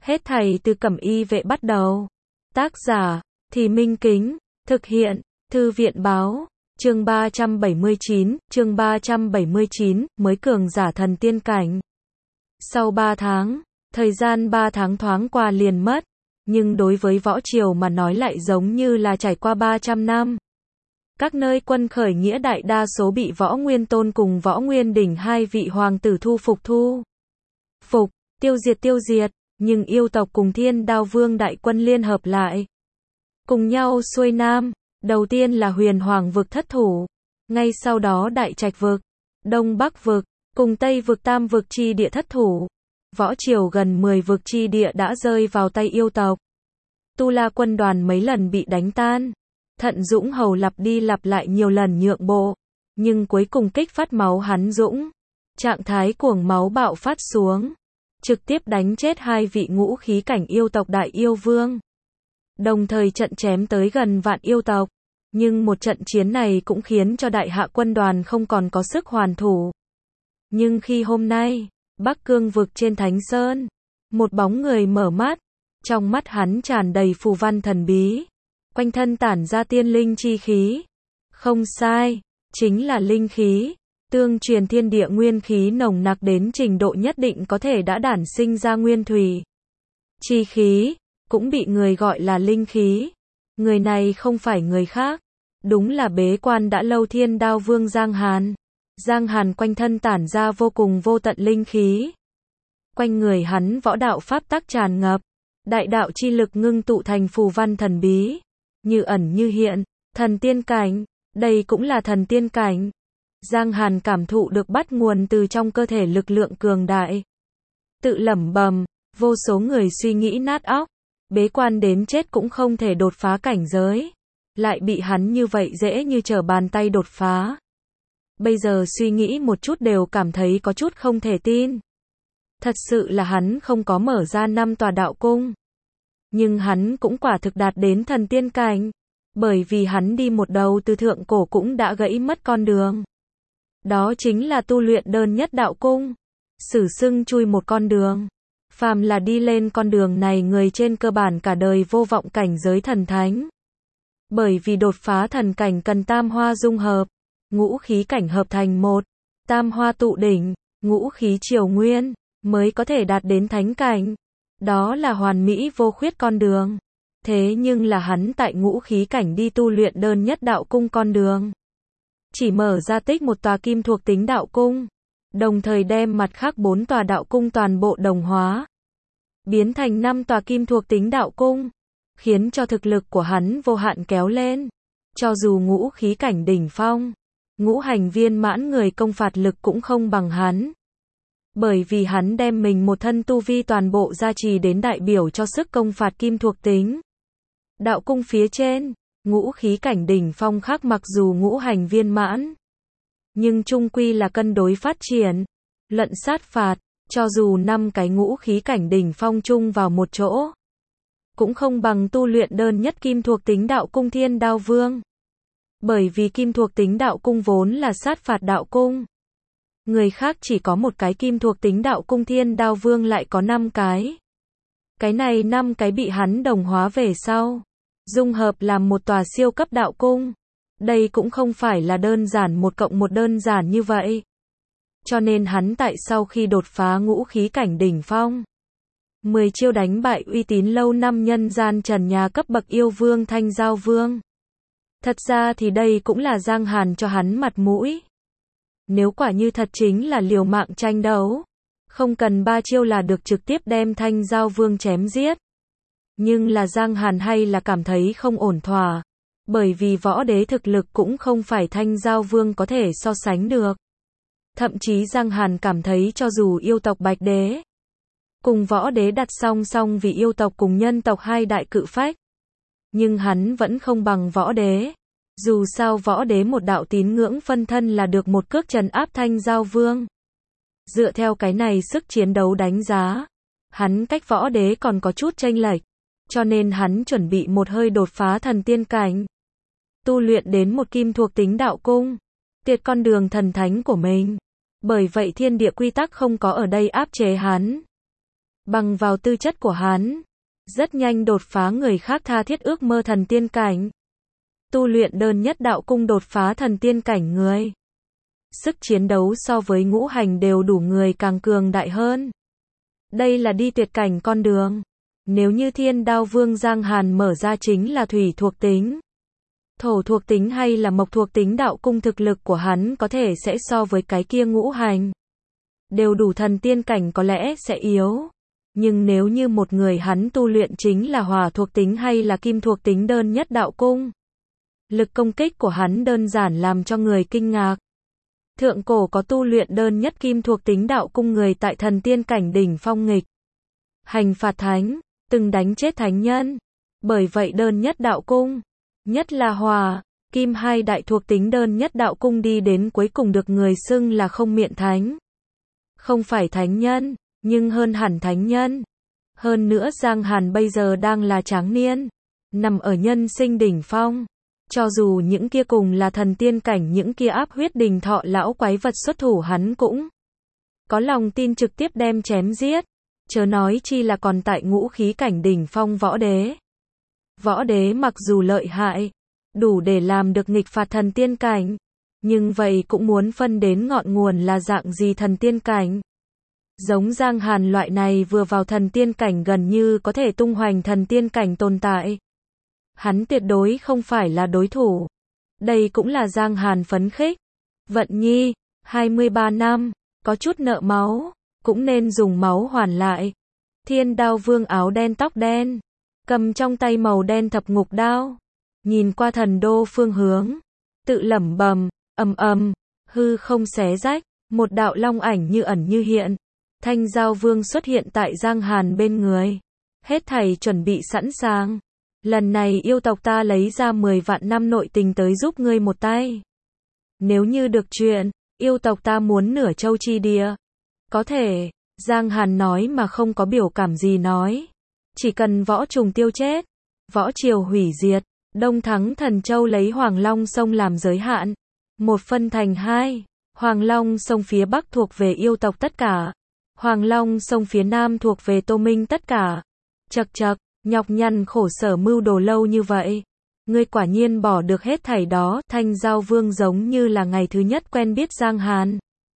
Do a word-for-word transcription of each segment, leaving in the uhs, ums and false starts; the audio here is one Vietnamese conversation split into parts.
Hết thảy từ Cẩm Y Vệ bắt đầu. Tác giả, Thì Minh Kính, thực hiện, Thư viện báo, chương ba trăm bảy mươi chín, chương ba trăm bảy mươi chín, mới cường giả thần tiên cảnh. Sau ba tháng, thời gian ba tháng thoáng qua liền mất, nhưng đối với võ triều mà nói lại giống như là trải qua ba trăm năm. Các nơi quân khởi nghĩa đại đa số bị Võ Nguyên Tôn cùng Võ Nguyên Đỉnh hai vị hoàng tử thu phục thu. Phục, tiêu diệt tiêu diệt, nhưng yêu tộc cùng Thiên Đao Vương đại quân liên hợp lại. Cùng nhau xuôi nam, đầu tiên là Huyền Hoàng vực thất thủ, ngay sau đó Đại Trạch vực, Đông Bắc vực, cùng Tây vực tam vực chi địa thất thủ. Võ triều gần mười vực chi địa đã rơi vào tay yêu tộc. Tu La quân đoàn mấy lần bị đánh tan. Thận Dũng Hầu lặp đi lặp lại nhiều lần nhượng bộ, nhưng cuối cùng kích phát máu hắn dũng. Trạng thái cuồng máu bạo phát xuống, trực tiếp đánh chết hai vị ngũ khí cảnh yêu tộc đại yêu vương. Đồng thời trận chém tới gần vạn yêu tộc, nhưng một trận chiến này cũng khiến cho đại hạ quân đoàn không còn có sức hoàn thủ. Nhưng khi hôm nay, Bắc Cương vực trên Thánh Sơn, một bóng người mở mắt, trong mắt hắn tràn đầy phù văn thần bí. Quanh thân tản ra tiên linh chi khí. Không sai, chính là linh khí. Tương truyền thiên địa nguyên khí nồng nặc đến trình độ nhất định có thể đã đản sinh ra nguyên thủy. Chi khí, cũng bị người gọi là linh khí. Người này không phải người khác. Đúng là bế quan đã lâu Thiên Đao Vương Giang Hàn. Giang Hàn quanh thân tản ra vô cùng vô tận linh khí. Quanh người hắn võ đạo pháp tắc tràn ngập. Đại đạo chi lực ngưng tụ thành phù văn thần bí. Như ẩn như hiện, thần tiên cảnh, đây cũng là thần tiên cảnh. Giang Hàn cảm thụ được bắt nguồn từ trong cơ thể lực lượng cường đại. Tự lẩm bẩm, vô số người suy nghĩ nát óc, bế quan đến chết cũng không thể đột phá cảnh giới. Lại bị hắn như vậy dễ như trở bàn tay đột phá. Bây giờ suy nghĩ một chút đều cảm thấy có chút không thể tin. Thật sự là hắn không có mở ra năm tòa đạo cung. Nhưng hắn cũng quả thực đạt đến thần tiên cảnh, bởi vì hắn đi một đầu từ thượng cổ cũng đã gãy mất con đường. Đó chính là tu luyện đơn nhất đạo cung, sử xưng chui một con đường. Phàm là đi lên con đường này người trên cơ bản cả đời vô vọng cảnh giới thần thánh. Bởi vì đột phá thần cảnh cần tam hoa dung hợp, ngũ khí cảnh hợp thành một, tam hoa tụ đỉnh, ngũ khí triều nguyên, mới có thể đạt đến thánh cảnh. Đó là hoàn mỹ vô khuyết con đường. Thế nhưng là hắn tại ngũ khí cảnh đi tu luyện đơn nhất đạo cung con đường. Chỉ mở ra tích một tòa kim thuộc tính đạo cung. Đồng thời đem mặt khác bốn tòa đạo cung toàn bộ đồng hóa. Biến thành năm tòa kim thuộc tính đạo cung. Khiến cho thực lực của hắn vô hạn kéo lên. Cho dù ngũ khí cảnh đỉnh phong, ngũ hành viên mãn người công phạt lực cũng không bằng hắn. Bởi vì hắn đem mình một thân tu vi toàn bộ gia trì đến đại biểu cho sức công phạt kim thuộc tính. Đạo cung phía trên, ngũ khí cảnh đỉnh phong khác mặc dù ngũ hành viên mãn, nhưng chung quy là cân đối phát triển, luận sát phạt, cho dù năm cái ngũ khí cảnh đỉnh phong chung vào một chỗ, cũng không bằng tu luyện đơn nhất kim thuộc tính đạo cung Thiên Đao Vương. Bởi vì kim thuộc tính đạo cung vốn là sát phạt đạo cung. Người khác chỉ có một cái kim thuộc tính đạo cung Thiên Đao Vương lại có năm cái. Cái này năm cái bị hắn đồng hóa về sau, dung hợp làm một tòa siêu cấp đạo cung. Đây cũng không phải là đơn giản một cộng một đơn giản như vậy. Cho nên hắn tại sau khi đột phá ngũ khí cảnh đỉnh phong, mười chiêu đánh bại uy tín lâu năm nhân gian trần nhà cấp bậc yêu vương Thanh Giao Vương. Thật ra thì đây cũng là Giang Hàn cho hắn mặt mũi. Nếu quả như thật chính là liều mạng tranh đấu, không cần ba chiêu là được trực tiếp đem Thanh Giao Vương chém giết. Nhưng là Giang Hàn hay là cảm thấy không ổn thỏa, bởi vì võ đế thực lực cũng không phải Thanh Giao Vương có thể so sánh được. Thậm chí Giang Hàn cảm thấy cho dù yêu tộc Bạch Đế cùng võ đế đặt song song vì yêu tộc cùng nhân tộc hai đại cự phách, nhưng hắn vẫn không bằng võ đế. Dù sao võ đế một đạo tín ngưỡng phân thân là được một cước trấn áp Thanh Giao Vương. Dựa theo cái này sức chiến đấu đánh giá, hắn cách võ đế còn có chút chênh lệch, cho nên hắn chuẩn bị một hơi đột phá thần tiên cảnh. Tu luyện đến một kim thuộc tính đạo cung, tiệt con đường thần thánh của mình. Bởi vậy thiên địa quy tắc không có ở đây áp chế hắn. Bằng vào tư chất của hắn, rất nhanh đột phá người khác tha thiết ước mơ thần tiên cảnh. Tu luyện đơn nhất đạo cung đột phá thần tiên cảnh người. Sức chiến đấu so với ngũ hành đều đủ người càng cường đại hơn. Đây là đi tuyệt cảnh con đường. Nếu như Thiên Đao Vương Giang Hàn mở ra chính là thủy thuộc tính, thổ thuộc tính hay là mộc thuộc tính đạo cung, thực lực của hắn có thể sẽ so với cái kia ngũ hành đều đủ thần tiên cảnh có lẽ sẽ yếu. Nhưng nếu như một người hắn tu luyện chính là hỏa thuộc tính hay là kim thuộc tính đơn nhất đạo cung, lực công kích của hắn đơn giản làm cho người kinh ngạc. Thượng cổ có tu luyện đơn nhất kim thuộc tính đạo cung người tại thần tiên cảnh đỉnh phong nghịch hành phạt thánh, từng đánh chết thánh nhân. Bởi vậy đơn nhất đạo cung, nhất là hỏa, kim hai đại thuộc tính đơn nhất đạo cung đi đến cuối cùng được người xưng là không miệng thánh. Không phải thánh nhân, nhưng hơn hẳn thánh nhân. Hơn nữa Giang Hàn bây giờ đang là tráng niên, nằm ở nhân sinh đỉnh phong. Cho dù những kia cùng là thần tiên cảnh, những kia áp huyết đình thọ lão quái vật xuất thủ, hắn cũng có lòng tin trực tiếp đem chém giết. Chớ nói chi là còn tại ngũ khí cảnh đỉnh phong võ đế. Võ đế mặc dù lợi hại, đủ để làm được nghịch phạt thần tiên cảnh, nhưng vậy cũng muốn phân đến ngọn nguồn là dạng gì thần tiên cảnh. Giống Giang Hàn loại này vừa vào thần tiên cảnh gần như có thể tung hoành thần tiên cảnh tồn tại, hắn tuyệt đối không phải là đối thủ. Đây cũng là Giang Hàn phấn khích. Vận Nhi, hai mươi ba năm, có chút nợ máu, cũng nên dùng máu hoàn lại. Thiên Đao Vương áo đen tóc đen, cầm trong tay màu đen thập ngục đao, nhìn qua thần đô phương hướng, tự lẩm bẩm, ầm ầm, hư không xé rách, một đạo long ảnh như ẩn như hiện. Thanh Giao Vương xuất hiện tại Giang Hàn bên người, hết thảy chuẩn bị sẵn sàng. Lần này yêu tộc ta lấy ra mười vạn năm nội tình tới giúp ngươi một tay. Nếu như được chuyện, yêu tộc ta muốn nửa châu chi địa. Có thể, Giang Hàn nói mà không có biểu cảm gì nói. Chỉ cần võ trùng tiêu chết, võ triều hủy diệt, Đông Thắng Thần Châu lấy Hoàng Long Sông làm giới hạn. Một phân thành hai, Hoàng Long Sông phía Bắc thuộc về yêu tộc tất cả. Hoàng Long Sông phía Nam thuộc về Tô Minh tất cả. Chậc chậc, nhọc nhằn khổ sở mưu đồ lâu như vậy, ngươi quả nhiên bỏ được hết thảy đó. Thanh Giao Vương giống như là ngày thứ nhất quen biết Giang Hàn.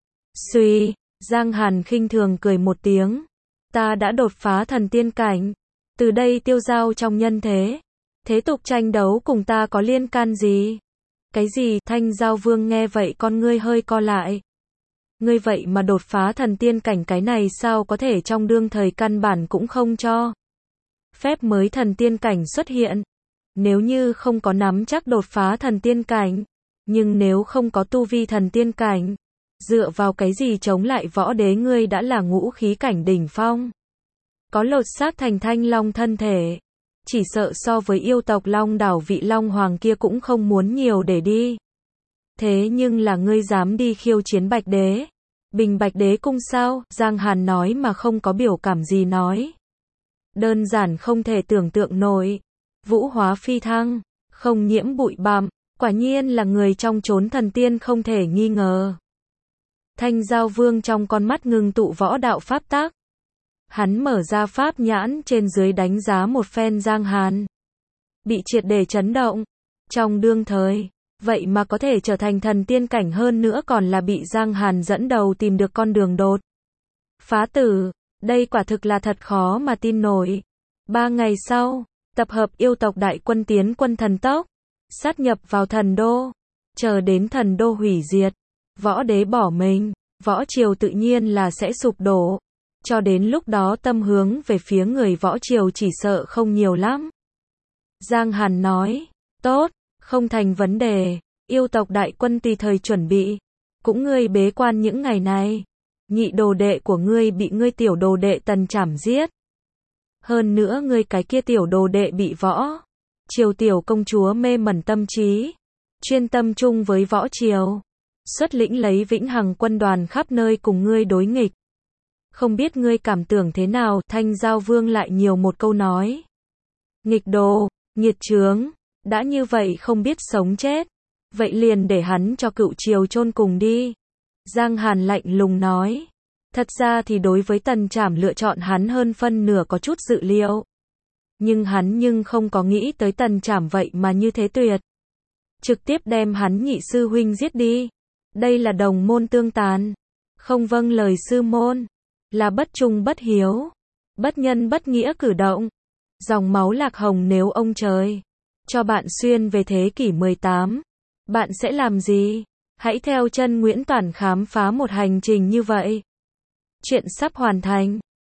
Suy, Giang Hàn khinh thường cười một tiếng. Ta đã đột phá thần tiên cảnh, từ đây tiêu dao trong nhân thế. Thế tục tranh đấu cùng ta có liên can gì? Cái gì? Thanh Giao Vương nghe vậy con ngươi hơi co lại. Ngươi vậy mà đột phá thần tiên cảnh, cái này sao có thể, trong đương thời căn bản cũng không cho phép mới thần tiên cảnh xuất hiện. Nếu như không có nắm chắc đột phá thần tiên cảnh, nhưng nếu không có tu vi thần tiên cảnh, dựa vào cái gì chống lại võ đế? Ngươi đã là ngũ khí cảnh đỉnh phong, có lột xác thành thanh long thân thể, chỉ sợ so với yêu tộc Long Đảo vị Long Hoàng kia cũng không muốn nhiều để đi. Thế nhưng là ngươi dám đi khiêu chiến Bạch Đế, Bình Bạch Đế cung sao? Giang Hàn nói mà không có biểu cảm gì nói. Đơn giản không thể tưởng tượng nổi. Vũ hóa phi thăng, không nhiễm bụi bặm, quả nhiên là người trong chốn thần tiên không thể nghi ngờ. Thanh Giao Vương trong con mắt ngưng tụ võ đạo pháp tắc. Hắn mở ra pháp nhãn trên dưới đánh giá một phen Giang Hàn. Bị triệt để chấn động. Trong đương thời, vậy mà có thể trở thành thần tiên cảnh, hơn nữa còn là bị Giang Hàn dẫn đầu tìm được con đường đột phá tử. Đây quả thực là thật khó mà tin nổi. Ba ngày sau, tập hợp yêu tộc đại quân tiến quân thần tốc, sát nhập vào thần đô. Chờ đến thần đô hủy diệt, võ đế bỏ mình, võ triều tự nhiên là sẽ sụp đổ. Cho đến lúc đó tâm hướng về phía người võ triều chỉ sợ không nhiều lắm. Giang Hàn nói, tốt, không thành vấn đề, yêu tộc đại quân tùy thời chuẩn bị. Cũng ngươi bế quan những ngày này, nhị đồ đệ của ngươi bị ngươi tiểu đồ đệ Tần chảm giết. Hơn nữa ngươi cái kia tiểu đồ đệ bị võ triều tiểu công chúa mê mẩn tâm trí, chuyên tâm chung với võ triều, xuất lĩnh lấy vĩnh hằng quân đoàn khắp nơi cùng ngươi đối nghịch. Không biết ngươi cảm tưởng thế nào? Thanh Giao Vương lại nhiều một câu nói. Nghịch đồ, nghiệt chướng, đã như vậy không biết sống chết, vậy liền để hắn cho cựu triều chôn cùng đi. Giang Hàn lạnh lùng nói. Thật ra thì đối với Tần Trảm lựa chọn hắn hơn phân nửa có chút dự liệu. Nhưng hắn nhưng không có nghĩ tới Tần Trảm vậy mà như thế tuyệt. Trực tiếp đem hắn nhị sư huynh giết đi. Đây là đồng môn tương tàn. Không vâng lời sư môn. Là bất trung bất hiếu. Bất nhân bất nghĩa cử động. Dòng máu Lạc Hồng nếu ông trời cho bạn xuyên về thế kỷ mười tám, bạn sẽ làm gì? Hãy theo chân Nguyễn Toản khám phá một hành trình như vậy. Chuyện sắp hoàn thành.